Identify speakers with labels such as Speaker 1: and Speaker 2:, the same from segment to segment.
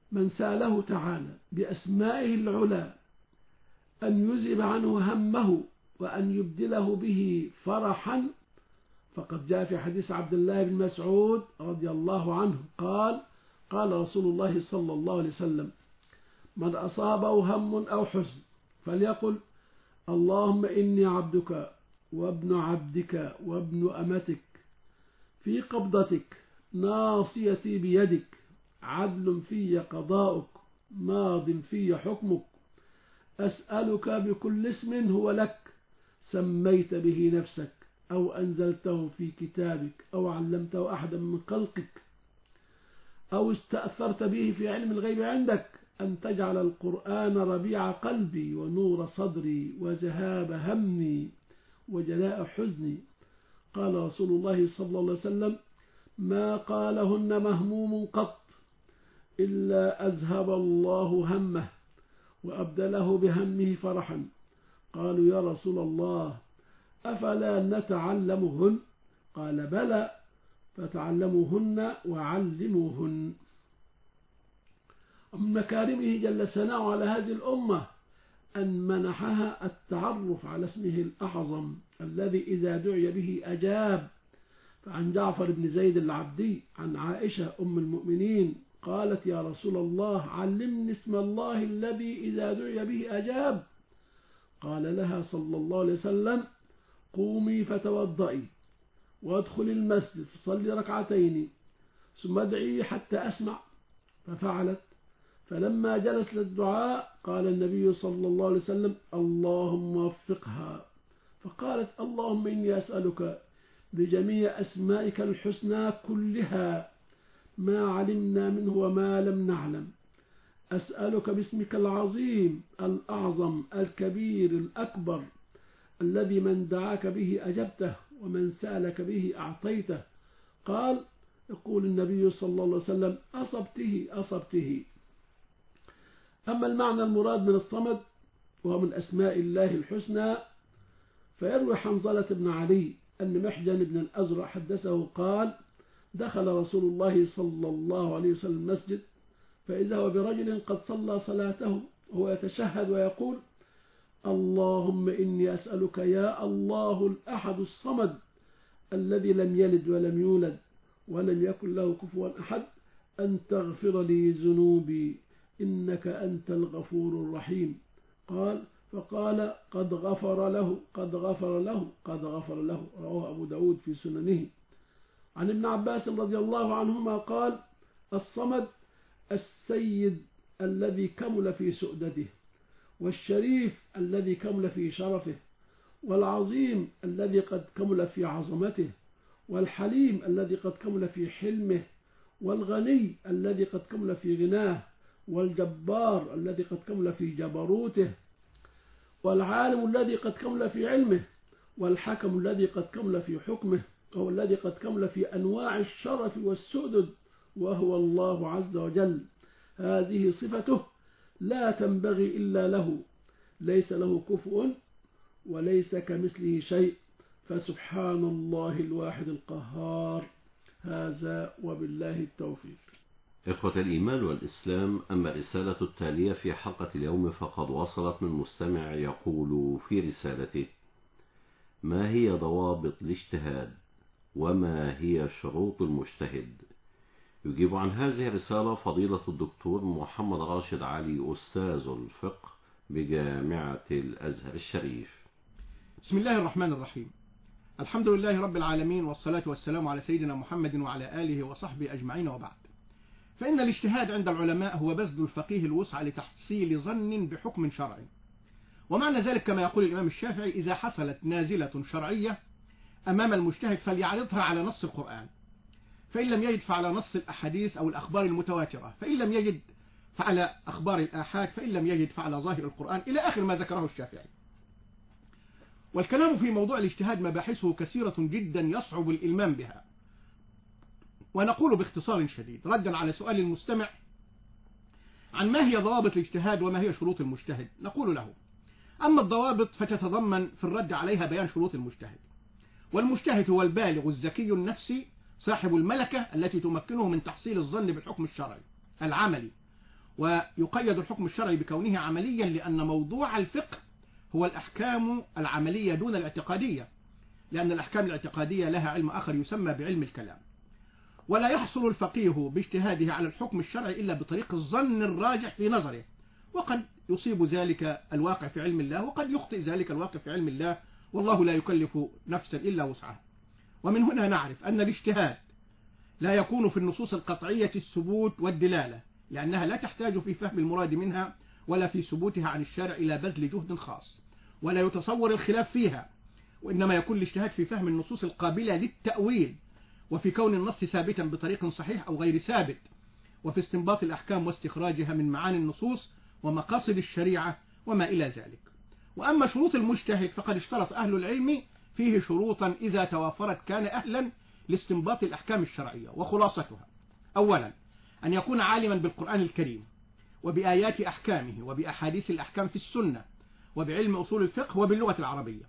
Speaker 1: من سأله تعالى بأسمائه العلى أن يذهب عنه همه وأن يبدله به فرحا، فقد جاء في حديث عبد الله بن مسعود رضي الله عنه قال: قال رسول الله صلى الله عليه وسلم: من أصابه هم أو حزن فليقل: اللهم إني عبدك وابن عبدك وابن أمتك في قبضتك، ناصيتي بيدك، عدل في قضاؤك، ماض في حكمك، أسألك بكل اسم هو لك سميت به نفسك أو أنزلته في كتابك أو علمته أحدا من خلقك أو استأثرت به في علم الغيب عندك أن تجعل القرآن ربيع قلبي ونور صدري وذهاب همي وجلاء حزني. قال رسول الله صلى الله عليه وسلم: ما قالهن مهموم قط إلا أذهب الله همه وأبدله بهمه فرحا. قالوا: يا رسول الله أفلا نتعلمهن؟ قال: بلى، فتعلموهن وعلموهن. من مكارمه جل ثناؤه على هذه الأمة أن منحها التعرف على اسمه الأعظم الذي إذا دعي به أجاب. فعن جعفر بن زيد العبدي عن عائشة أم المؤمنين قالت: يا رسول الله علمني اسم الله الذي إذا دعي به أجاب. قال لها صلى الله عليه وسلم: قومي فتوضئي وادخلي المسجد فصلي ركعتين ثم ادعي حتى أسمع. ففعلت، فلما جلست للدعاء قال النبي صلى الله عليه وسلم: اللهم وفقها. فقالت: اللهم إني أسألك بجميع أسمائك الحسنى كلها ما علمنا منه وما لم نعلم، أسألك باسمك العظيم الأعظم الكبير الأكبر الذي من دعاك به أجبته ومن سألك به أعطيته. قال: يقول النبي صلى الله عليه وسلم: أصبته. أما المعنى المراد من الصمد وهو من أسماء الله الحسنى، فيروي حنظلة بن علي أن محجن بن الأزرع حدثه قال: دخل رسول الله صلى الله عليه وسلم المسجد فإذا هو برجل قد صلى صلاته وهو يتشهد ويقول: اللهم إني أسألك يا الله الأحد الصمد الذي لم يلد ولم يولد ولم يكن له كفوا أحد أن تغفر لي ذنوبي إنك أنت الغفور الرحيم. فقال: قد غفر له. رواه أبو داود في سننه. عن ابن عباس رضي الله عنهما قال: الصمد السيد الذي كمل في سؤدده، والشريف الذي كمل في شرفه، والعظيم الذي قد كمل في عظمته، والحليم الذي قد كمل في حلمه، والغني الذي قد كمل في غناه، والجبار الذي قد كمل في جبروته، والعالم الذي قد كمل في علمه، والحكم الذي قد كمل في حكمه، وهو الذي قد كمل في أنواع الشرف والسؤدد، وهو الله عز وجل. هذه صفته لا تنبغي إلا له، ليس له كفؤ وليس كمثله شيء، فسبحان الله الواحد القهار. هذا وبالله التوفيق.
Speaker 2: إخوة الإيمان والإسلام، أما الرسالة التالية في حلقة اليوم فقد وصلت من مستمع يقول في رسالته: ما هي ضوابط الاجتهاد وما هي شروط المجتهد؟ يجيب عن هذه الرسالة فضيلة الدكتور محمد راشد علي أستاذ الفقه بجامعة الأزهر الشريف.
Speaker 3: بسم الله الرحمن الرحيم. الحمد لله رب العالمين، والصلاة والسلام على سيدنا محمد وعلى آله وصحبه أجمعين، وبعد. فإن الاجتهاد عند العلماء هو بذل الفقيه الوسع لتحصيل ظن بحكم شرعي، ومعنى ذلك كما يقول الإمام الشافعي: إذا حصلت نازلة شرعية أمام المجتهد فليعرضها على نص القرآن، فإن لم يجد فعلى نص الأحاديث أو الأخبار المتواترة، فإن لم يجد فعلى أخبار الآحاد، فإن لم يجد فعلى ظاهر القرآن، إلى آخر ما ذكره الشافعي. والكلام في موضوع الاجتهاد مباحثه كثيرة جدا يصعب الإلمام بها، ونقول باختصار شديد ردا على سؤال المستمع عن ما هي ضوابط الاجتهاد وما هي شروط المجتهد، نقول له: أما الضوابط فتتضمن في الرد عليها بيان شروط المجتهد. والمجتهد هو البالغ الذكي النفسي صاحب الملكة التي تمكنه من تحصيل الظن بالحكم الشرعي العملي، ويقيد الحكم الشرعي بكونه عمليا لأن موضوع الفقه هو الأحكام العملية دون الاعتقادية، لأن الأحكام الاعتقادية لها علم آخر يسمى بعلم الكلام. ولا يحصل الفقيه باجتهاده على الحكم الشرعي إلا بطريق الظن الراجح في نظره، وقد يصيب ذلك الواقع في علم الله وقد يخطئ ذلك الواقع في علم الله، والله لا يكلف نفسا إلا وسعها. ومن هنا نعرف أن الاجتهاد لا يكون في النصوص القطعية الثبوت والدلالة، لأنها لا تحتاج في فهم المراد منها ولا في ثبوتها عن الشارع إلى بذل جهد خاص، ولا يتصور الخلاف فيها، وإنما يكون الاجتهاد في فهم النصوص القابلة للتأويل، وفي كون النص ثابتا بطريق صحيح أو غير ثابت، وفي استنباط الأحكام واستخراجها من معاني النصوص ومقاصد الشريعة وما إلى ذلك. وأما شروط المجتهد فقد اشترط أهل العلم فيه شروطا إذا توافرت كان أهلا لاستنباط الأحكام الشرعية، وخلاصتها: أولا أن يكون عالما بالقرآن الكريم وبآيات أحكامه وبأحاديث الأحكام في السنة وبعلم أصول الفقه وباللغة العربية.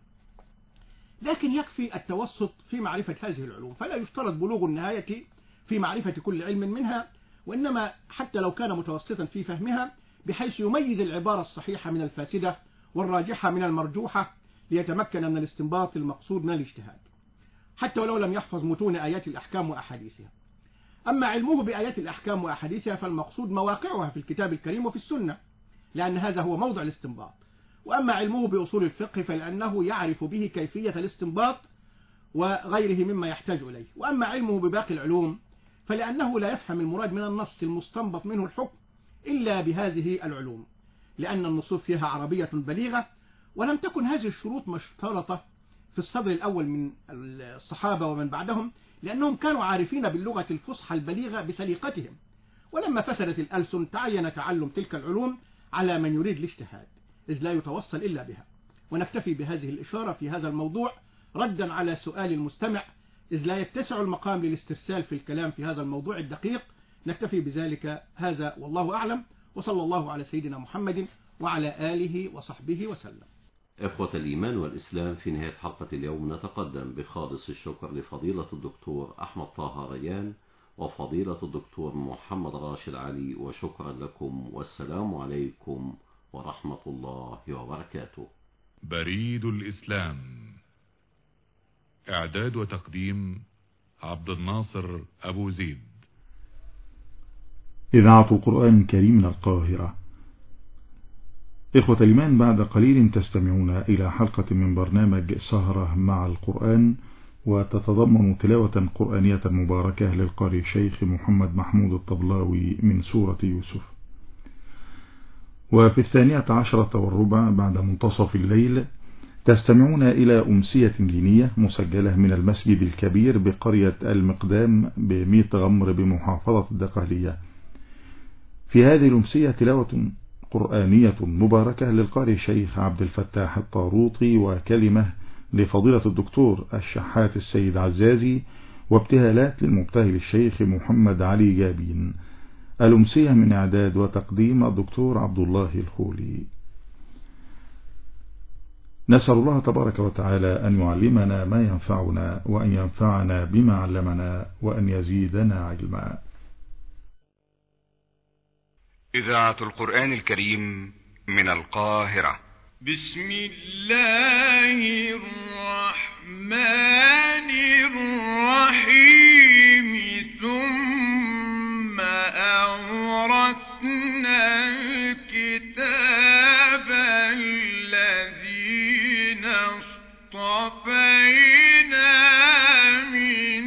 Speaker 3: لكن يكفي التوسط في معرفة هذه العلوم، فلا يشترط بلوغ النهاية في معرفة كل علم منها، وإنما حتى لو كان متوسطا في فهمها بحيث يميز العبارة الصحيحة من الفاسدة والراجحة من المرجوحة ليتمكن من الاستنباط المقصود من الاجتهاد، حتى ولو لم يحفظ متون آيات الأحكام وأحاديثها. أما علمه بآيات الأحكام وأحاديثها فالمقصود مواقعها في الكتاب الكريم وفي السنة، لأن هذا هو موضع الاستنباط. وأما علمه بأصول الفقه فلأنه يعرف به كيفية الاستنباط وغيره مما يحتاج إليه. وأما علمه بباقي العلوم فلأنه لا يفهم المراد من النص المستنبط منه الحكم إلا بهذه العلوم، لأن النصوص فيها عربية بليغة، ولم تكن هذه الشروط مشترطة في الصدر الأول من الصحابة ومن بعدهم، لأنهم كانوا عارفين باللغة الفصحى البليغة بسليقتهم. ولما فسدت الألسن تعين تعلم تلك العلوم على من يريد الاجتهاد، إذ لا يتوصل إلا بها. ونكتفي بهذه الإشارة في هذا الموضوع ردا على سؤال المستمع، إذ لا يتسع المقام للاسترسال في الكلام في هذا الموضوع الدقيق. نكتفي بذلك هذا والله أعلم، وصلى الله على سيدنا محمد وعلى آله وصحبه وسلم.
Speaker 2: إخوة الإيمان والإسلام، في نهاية حلقة اليوم نتقدم بخالص الشكر لفضيلة الدكتور أحمد طه ريان وفضيلة الدكتور محمد راشد علي، وشكرا لكم، والسلام عليكم ورحمة الله وبركاته.
Speaker 4: بريد الإسلام، إعداد وتقديم عبد الناصر أبو زيد.
Speaker 5: إذاعة القرآن الكريم من القاهرة. إخوة الإيمان، بعد قليل تستمعون إلى حلقة من برنامج سهرة مع القرآن، وتتضمن تلاوة قرآنية مباركة للقارئ الشيخ محمد محمود الطبلاوي من سورة يوسف. وفي 12:15 بعد منتصف الليل تستمعون إلى أمسية دينية مسجلة من المسجد الكبير بقرية المقدام بميت غمر بمحافظة الدقهلية. في هذه الأمسية تلاوة قرآنية مباركة للقارئ الشيخ عبد الفتاح الطاروطي، وكلمة لفضيلة الدكتور الشحات السيد عزازي، وابتهالات للمبتهل الشيخ محمد علي جابين. الأمسية من إعداد وتقديم الدكتور عبد الله الخولي. نسأل الله تبارك وتعالى أن يعلمنا ما ينفعنا، وأن ينفعنا بما علمنا، وأن يزيدنا علما.
Speaker 6: إذاعة القرآن الكريم من القاهرة.
Speaker 7: بسم الله الرحمن الرحيم. ثم أورثنا الكتاب الذين اصطفينا من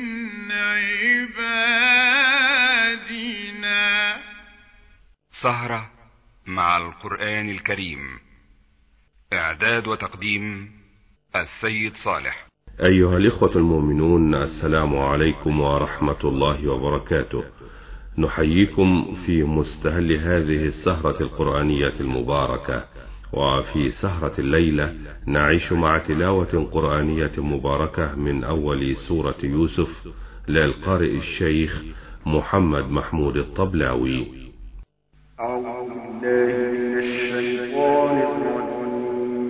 Speaker 7: عبادنا.
Speaker 6: سهرة مع القرآن الكريم، إعداد وتقديم السيد صالح.
Speaker 8: أيها الإخوة المؤمنون، السلام عليكم ورحمة الله وبركاته. نحييكم في مستهل هذه السهرة القرآنية المباركة. وفي سهرة الليلة نعيش مع تلاوة قرآنية مباركة من أول سورة يوسف للقارئ الشيخ محمد محمود الطبلاوي.
Speaker 9: أعوذ بالله من الشيطان الرجيم.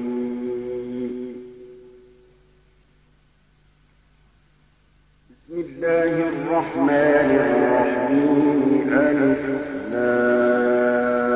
Speaker 9: بسم الله الرحمن الرحيم. ألف لام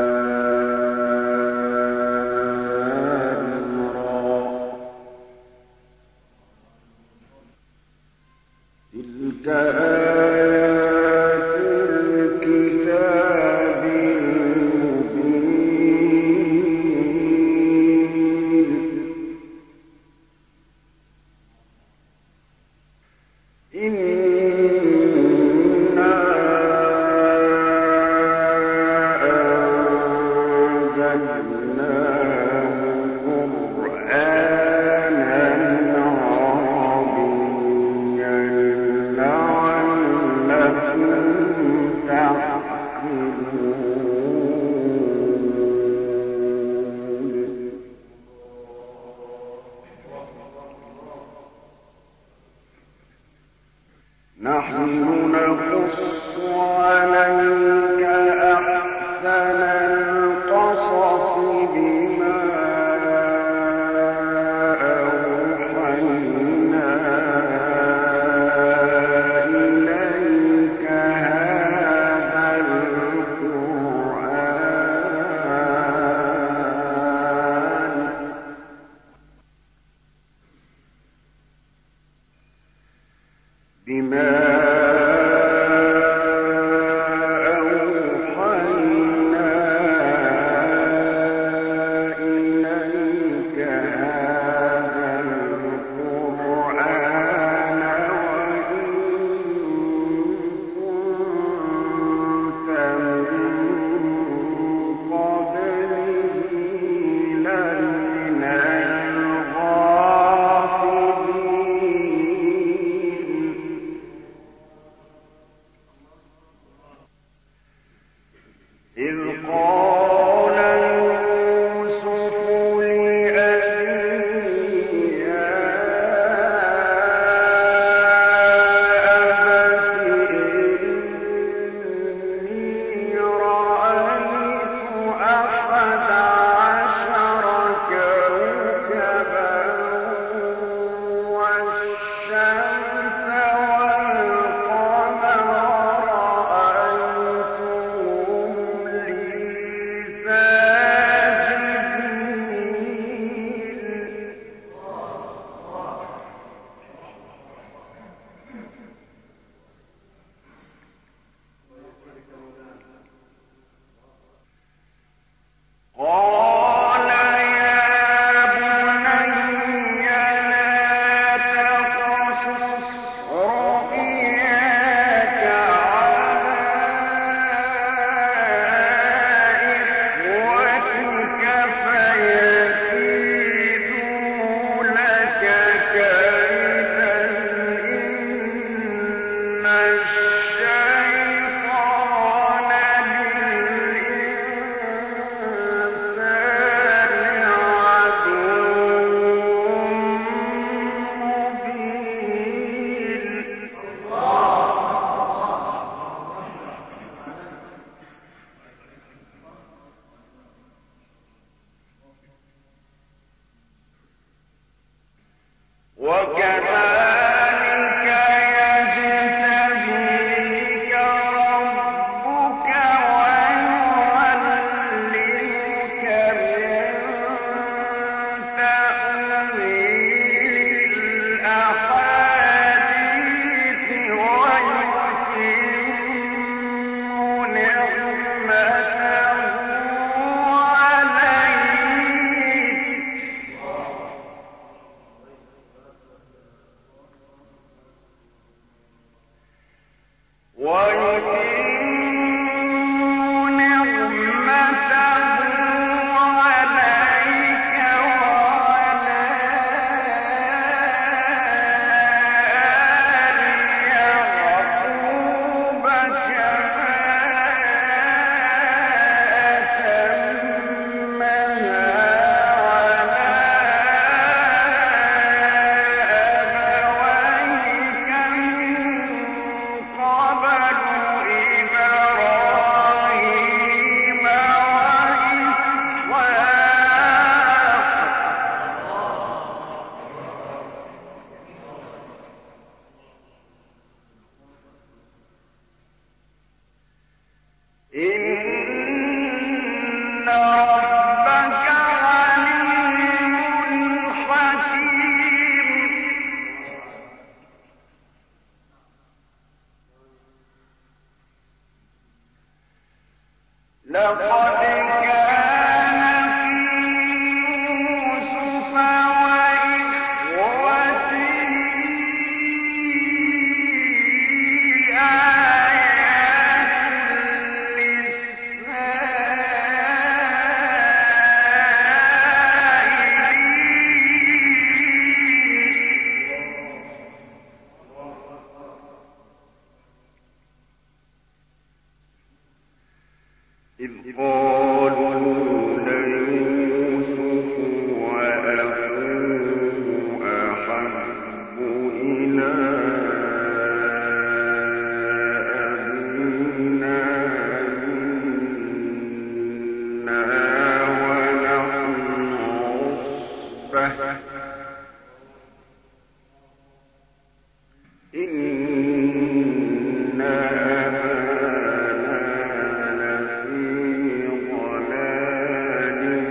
Speaker 9: إذ قالوا ليوسف وأخوه أحب إلى أبينا منا ونحن عصبة إن أبانا لفي ضلال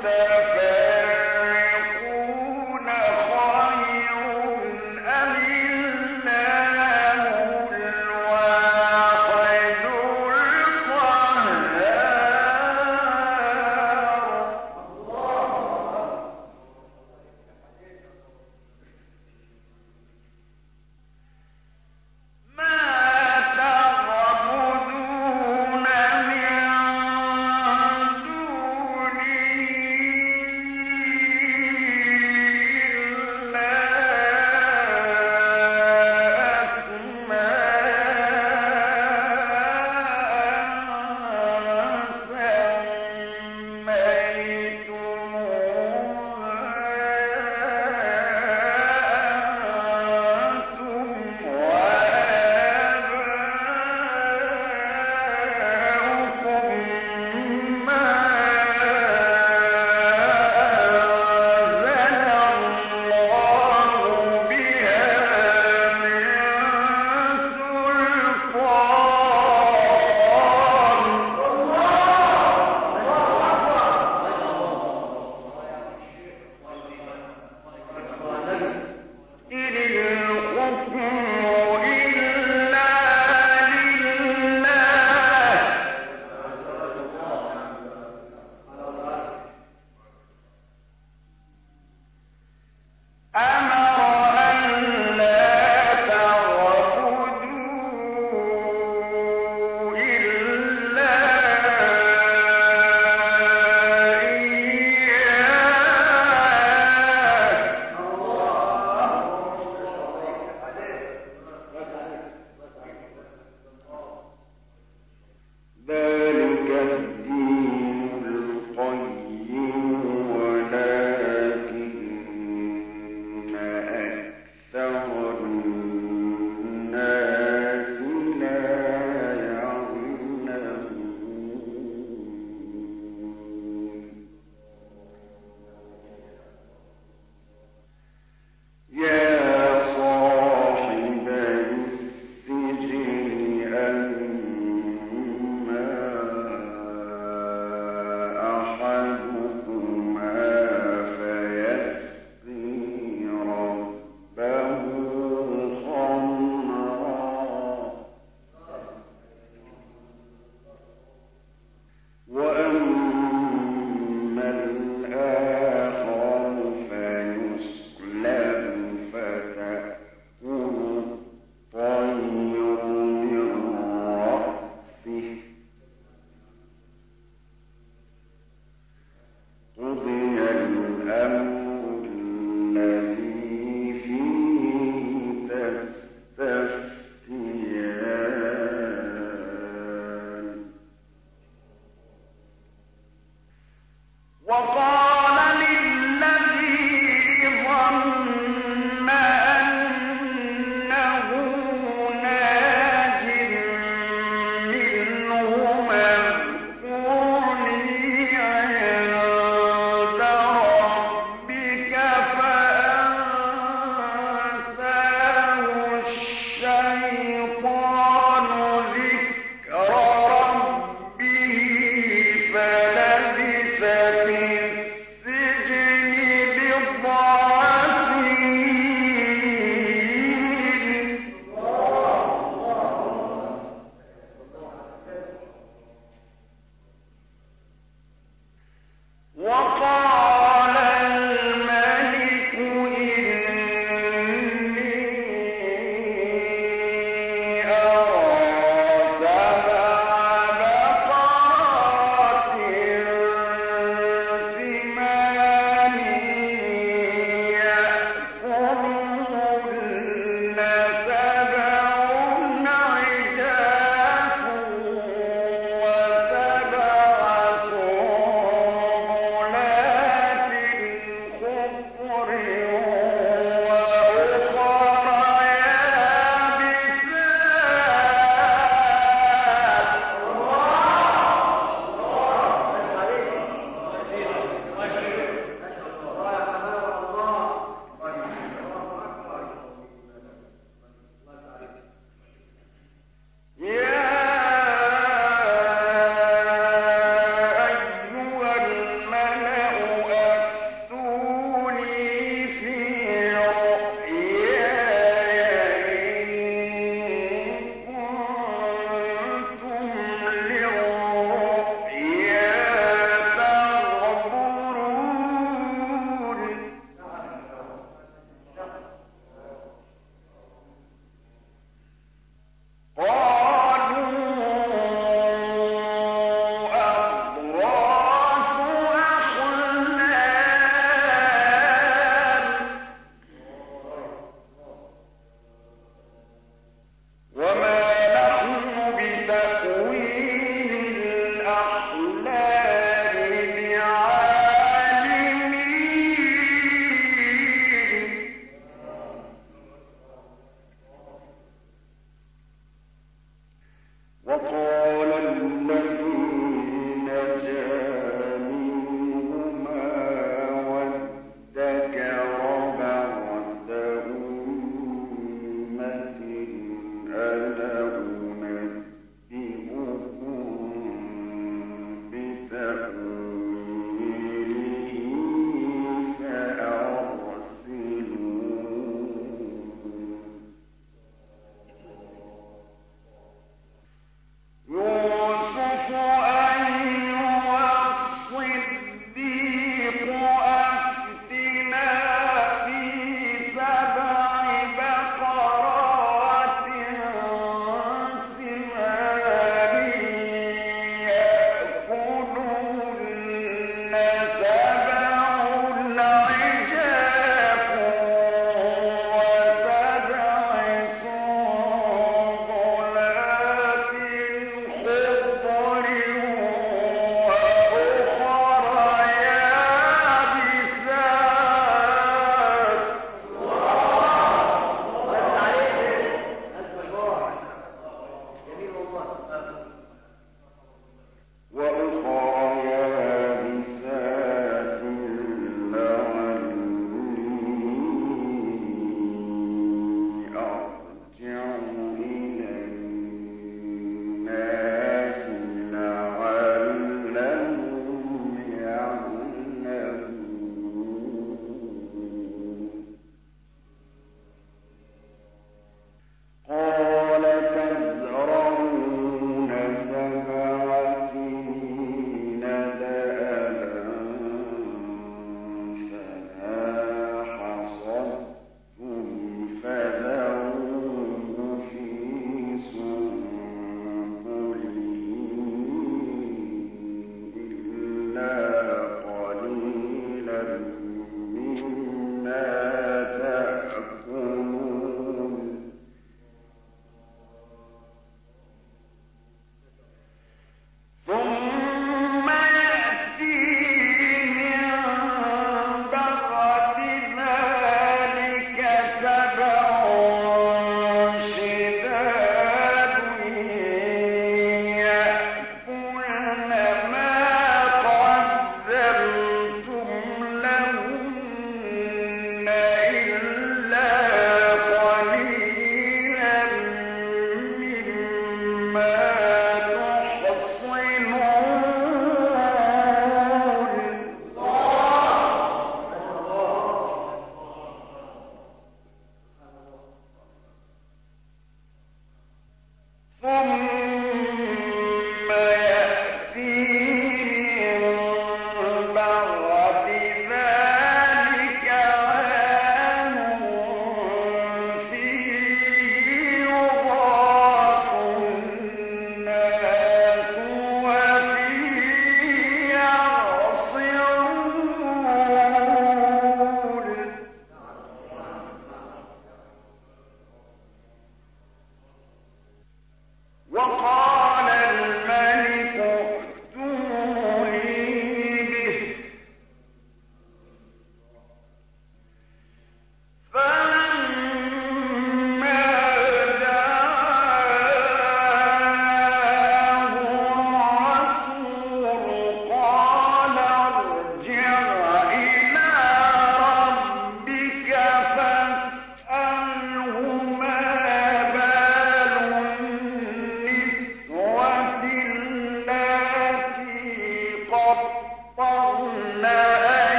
Speaker 9: تعبدون من دونه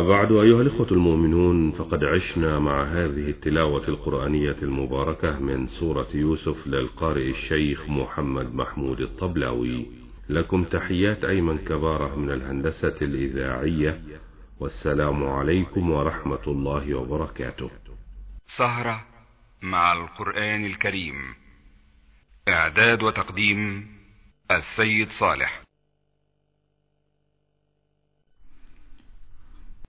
Speaker 8: بعد أيها الإخوة المؤمنون، فقد عشنا مع هذه التلاوة القرآنية المباركة من سورة يوسف للقارئ الشيخ محمد محمود الطبلاوي. لكم تحيات أيمن كبارة من الهندسة الإذاعية، والسلام عليكم ورحمة الله وبركاته.
Speaker 6: سهرة مع القرآن الكريم، إعداد وتقديم السيد صالح.